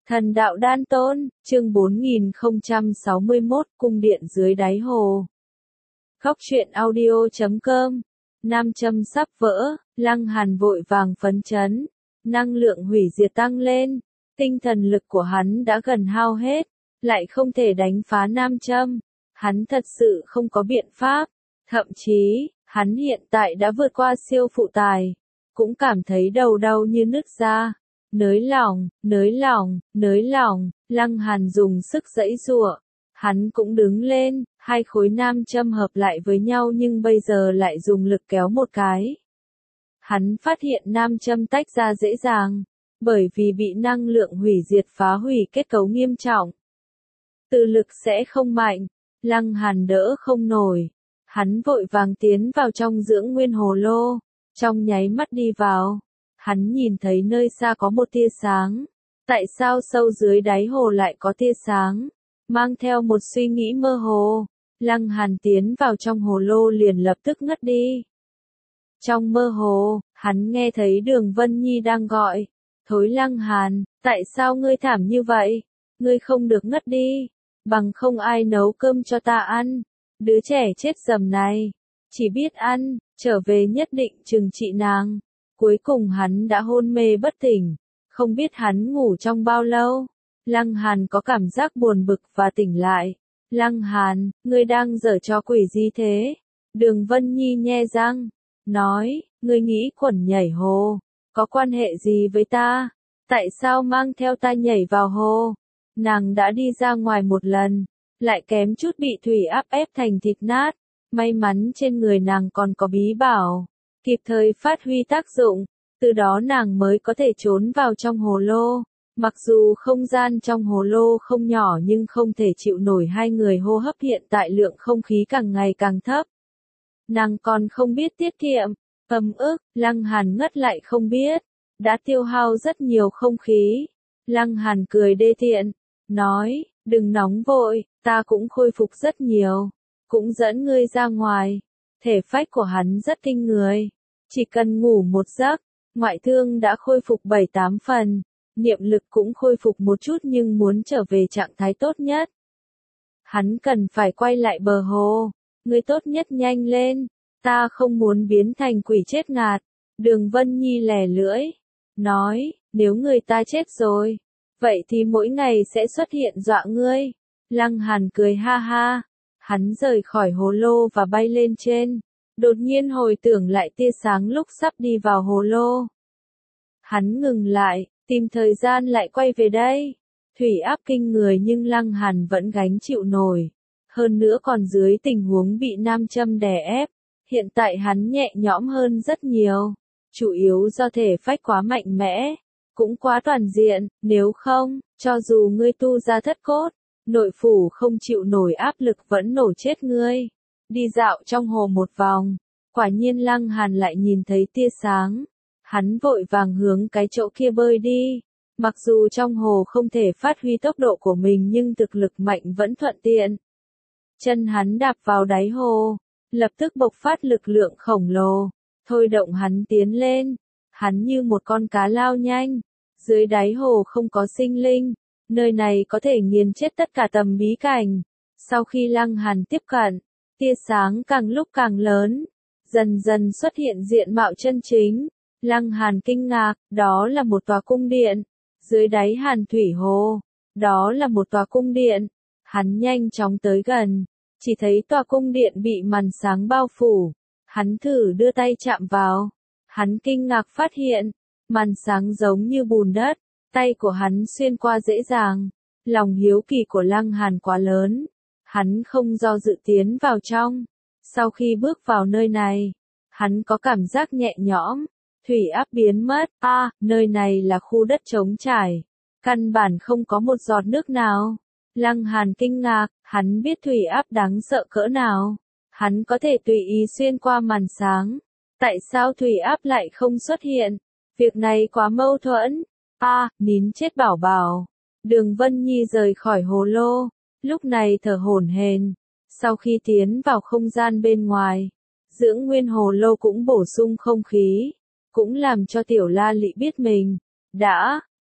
Thần đạo đan tôn, chương 4061, cung điện dưới đáy hồ. Góc truyện audio.com. Nam châm sắp vỡ, Lăng Hàn vội vàng phấn chấn, năng lượng hủy diệt tăng lên, tinh thần lực của hắn đã gần hao hết, lại không thể đánh phá nam châm. Hắn thật sự không có biện pháp, thậm chí, hắn hiện tại đã vượt qua siêu phụ tài, cũng cảm thấy đầu đau như nứt ra. Nới lỏng, Lăng Hàn dùng sức giãy giụa. Hắn cũng đứng lên, hai khối nam châm hợp lại với nhau nhưng bây giờ lại dùng lực kéo một cái. Hắn phát hiện nam châm tách ra dễ dàng, bởi vì bị năng lượng hủy diệt phá hủy kết cấu nghiêm trọng. Tự lực sẽ không mạnh, Lăng Hàn đỡ không nổi. Hắn vội vàng tiến vào trong dưỡng nguyên hồ lô, trong nháy mắt đi vào. Hắn nhìn thấy nơi xa có một tia sáng. Tại sao sâu dưới đáy hồ lại có tia sáng? Mang theo một suy nghĩ mơ hồ, Lăng Hàn tiến vào trong hồ lô liền lập tức ngất đi. Trong mơ hồ, hắn nghe thấy Đường Vân Nhi đang gọi. Thối Lăng Hàn, tại sao ngươi thảm như vậy? Ngươi không được ngất đi, bằng không ai nấu cơm cho ta ăn. Đứa trẻ chết dầm này, chỉ biết ăn, trở về nhất định trừng trị nàng. Cuối cùng hắn đã hôn mê bất tỉnh, không biết hắn ngủ trong bao lâu. Lăng Hàn có cảm giác buồn bực và tỉnh lại. Lăng Hàn, ngươi đang giở trò quỷ gì thế? Đường Vân Nhi nhe răng, nói, ngươi nghĩ quẩn nhảy hồ, có quan hệ gì với ta? Tại sao mang theo ta nhảy vào hồ? Nàng đã đi ra ngoài một lần, lại kém chút bị thủy áp ép thành thịt nát. May mắn trên người nàng còn có bí bảo, kịp thời phát huy tác dụng, từ đó nàng mới có thể trốn vào trong hồ lô. Mặc dù không gian trong hồ lô không nhỏ nhưng không thể chịu nổi hai người hô hấp, hiện tại lượng không khí càng ngày càng thấp. Nàng còn không biết tiết kiệm, Lăng Hàn ngất lại không biết, đã tiêu hao rất nhiều không khí. Lăng Hàn cười đê tiện, nói, đừng nóng vội, ta cũng khôi phục rất nhiều, cũng dẫn ngươi ra ngoài. Thể phách của hắn rất kinh người, chỉ cần ngủ một giấc, ngoại thương đã khôi phục 7-8 phần, niệm lực cũng khôi phục một chút nhưng muốn trở về trạng thái tốt nhất. Hắn cần phải quay lại bờ hồ, ngươi tốt nhất nhanh lên, ta không muốn biến thành quỷ chết ngạt. Đường Vân Nhi lè lưỡi, nói, nếu người ta chết rồi, vậy thì mỗi ngày sẽ xuất hiện dọa ngươi. Lăng Hàn cười ha ha, hắn rời khỏi hồ lô và bay lên trên, đột nhiên hồi tưởng lại tia sáng lúc sắp đi vào hồ lô. Hắn ngừng lại, tìm thời gian lại quay về đây. Thủy áp kinh người nhưng Lăng Hàn vẫn gánh chịu nổi. Hơn nữa còn dưới tình huống bị nam châm đè ép, hiện tại hắn nhẹ nhõm hơn rất nhiều. Chủ yếu do thể phách quá mạnh mẽ, cũng quá toàn diện, nếu không, cho dù ngươi tu ra thất cốt, nội phủ không chịu nổi áp lực vẫn nổ chết ngươi. Đi dạo trong hồ một vòng, quả nhiên Lăng Hàn lại nhìn thấy tia sáng. Hắn vội vàng hướng cái chỗ kia bơi đi. Mặc dù trong hồ không thể phát huy tốc độ của mình nhưng thực lực mạnh vẫn thuận tiện. Chân hắn đạp vào đáy hồ, lập tức bộc phát lực lượng khổng lồ, thôi động hắn tiến lên. Hắn như một con cá lao nhanh. Dưới đáy hồ không có sinh linh, nơi này có thể nghiền chết tất cả tầm bí cảnh. Sau khi Lăng Hàn tiếp cận, tia sáng càng lúc càng lớn, dần dần xuất hiện diện mạo chân chính. Lăng Hàn kinh ngạc, đó là một tòa cung điện. Dưới đáy Hàn Thủy Hồ, đó là một tòa cung điện. Hắn nhanh chóng tới gần, chỉ thấy tòa cung điện bị màn sáng bao phủ. Hắn thử đưa tay chạm vào, hắn kinh ngạc phát hiện, màn sáng giống như bùn đất, tay của hắn xuyên qua dễ dàng. Lòng hiếu kỳ của Lăng Hàn quá lớn, hắn không do dự tiến vào trong. Sau khi bước vào nơi này, hắn có cảm giác nhẹ nhõm. Thủy áp biến mất, nơi này là khu đất trống trải, căn bản không có một giọt nước nào. Lăng Hàn kinh ngạc, hắn biết thủy áp đáng sợ cỡ nào. Hắn có thể tùy ý xuyên qua màn sáng. Tại sao thủy áp lại không xuất hiện? Việc này quá mâu thuẫn. Nín chết bảo bảo. Đường Vân Nhi rời khỏi hồ lô, lúc này thở hổn hển. Sau khi tiến vào không gian bên ngoài, dưỡng nguyên hồ lô cũng bổ sung không khí. Cũng làm cho Tiểu La Lị biết mình đã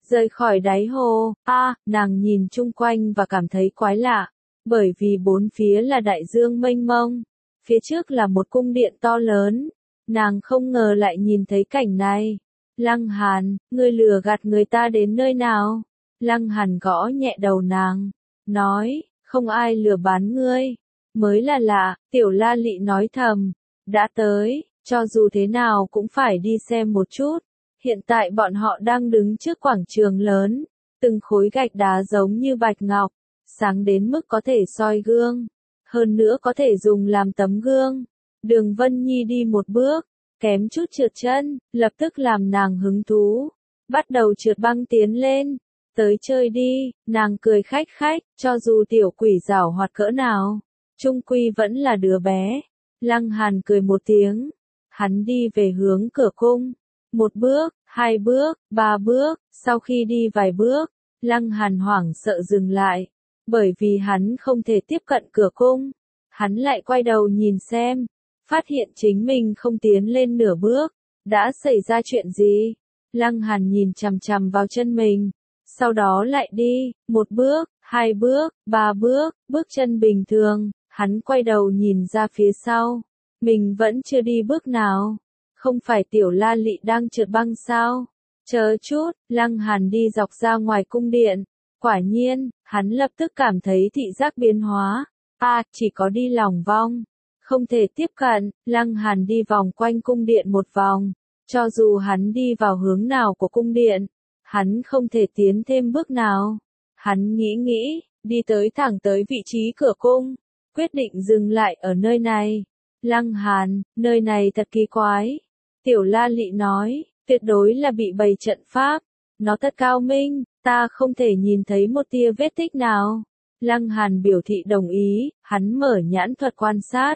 rời khỏi đáy hồ. Nàng nhìn chung quanh và cảm thấy quái lạ, bởi vì bốn phía là đại dương mênh mông, phía trước là một cung điện to lớn, nàng không ngờ lại nhìn thấy cảnh này. Lăng Hàn, ngươi lừa gạt người ta đến nơi nào? Lăng Hàn gõ nhẹ đầu nàng, nói, không ai lừa bán ngươi, mới là lạ. Tiểu La Lị nói thầm, đã tới, cho dù thế nào cũng phải đi xem một chút. Hiện tại bọn họ đang đứng trước quảng trường lớn, từng khối gạch đá giống như bạch ngọc, sáng đến mức có thể soi gương, hơn nữa có thể dùng làm tấm gương. Đường Vân Nhi đi một bước, kém chút trượt chân, lập tức làm nàng hứng thú, bắt đầu trượt băng tiến lên. Tới chơi đi, nàng cười khách khách, cho dù tiểu quỷ giảo hoạt cỡ nào, chung quy vẫn là đứa bé. Lăng Hàn cười một tiếng, hắn đi về hướng cửa cung. Một bước, hai bước, ba bước, sau khi đi vài bước, Lăng Hàn hoảng sợ dừng lại, bởi vì hắn không thể tiếp cận cửa cung. Hắn lại quay đầu nhìn xem, phát hiện chính mình không tiến lên nửa bước. Đã xảy ra chuyện gì? Lăng Hàn nhìn chằm chằm vào chân mình, sau đó lại đi, một bước, hai bước, ba bước, bước chân bình thường. Hắn quay đầu nhìn ra phía sau, mình vẫn chưa đi bước nào. Không phải Tiểu La Lị đang trượt băng sao? Chờ chút, Lăng Hàn đi dọc ra ngoài cung điện. Quả nhiên, hắn lập tức cảm thấy thị giác biến hóa. Chỉ có đi lòng vòng, không thể tiếp cận. Lăng Hàn đi vòng quanh cung điện một vòng. Cho dù hắn đi vào hướng nào của cung điện, hắn không thể tiến thêm bước nào. Hắn nghĩ, đi tới thẳng tới vị trí cửa cung, quyết định dừng lại ở nơi này. Lăng Hàn, nơi này thật kỳ quái. Tiểu La Lị nói, tuyệt đối là bị bày trận pháp. Nó thật cao minh, ta không thể nhìn thấy một tia vết tích nào. Lăng Hàn biểu thị đồng ý, hắn mở nhãn thuật quan sát.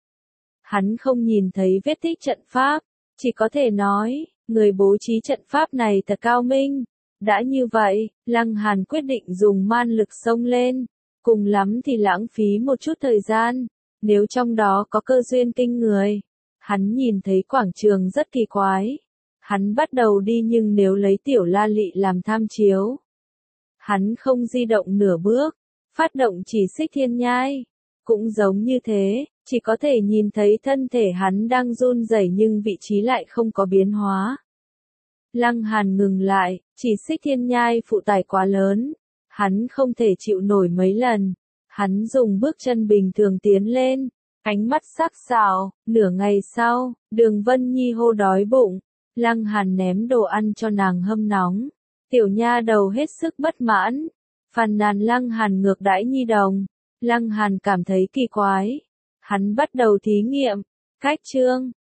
Hắn không nhìn thấy vết tích trận pháp, chỉ có thể nói, người bố trí trận pháp này thật cao minh. Đã như vậy, Lăng Hàn quyết định dùng man lực xông lên, cùng lắm thì lãng phí một chút thời gian, nếu trong đó có cơ duyên kinh người. Hắn nhìn thấy quảng trường rất kỳ quái. Hắn bắt đầu đi nhưng nếu lấy Tiểu La Lị làm tham chiếu, hắn không di động nửa bước, phát động chỉ xích thiên nhai. Cũng giống như thế, chỉ có thể nhìn thấy thân thể hắn đang run rẩy nhưng vị trí lại không có biến hóa. Lăng Hàn ngừng lại, chỉ xích thiên nhai phụ tải quá lớn, hắn không thể chịu nổi mấy lần. Hắn dùng bước chân bình thường tiến lên, ánh mắt sắc sảo. Nửa ngày sau, Đường Vân Nhi hô đói bụng. Lăng Hàn ném đồ ăn cho nàng hâm nóng. Tiểu nha đầu hết sức bất mãn, phàn nàn Lăng Hàn ngược đãi nhi đồng. Lăng Hàn cảm thấy kỳ quái. Hắn bắt đầu thí nghiệm. Cách chương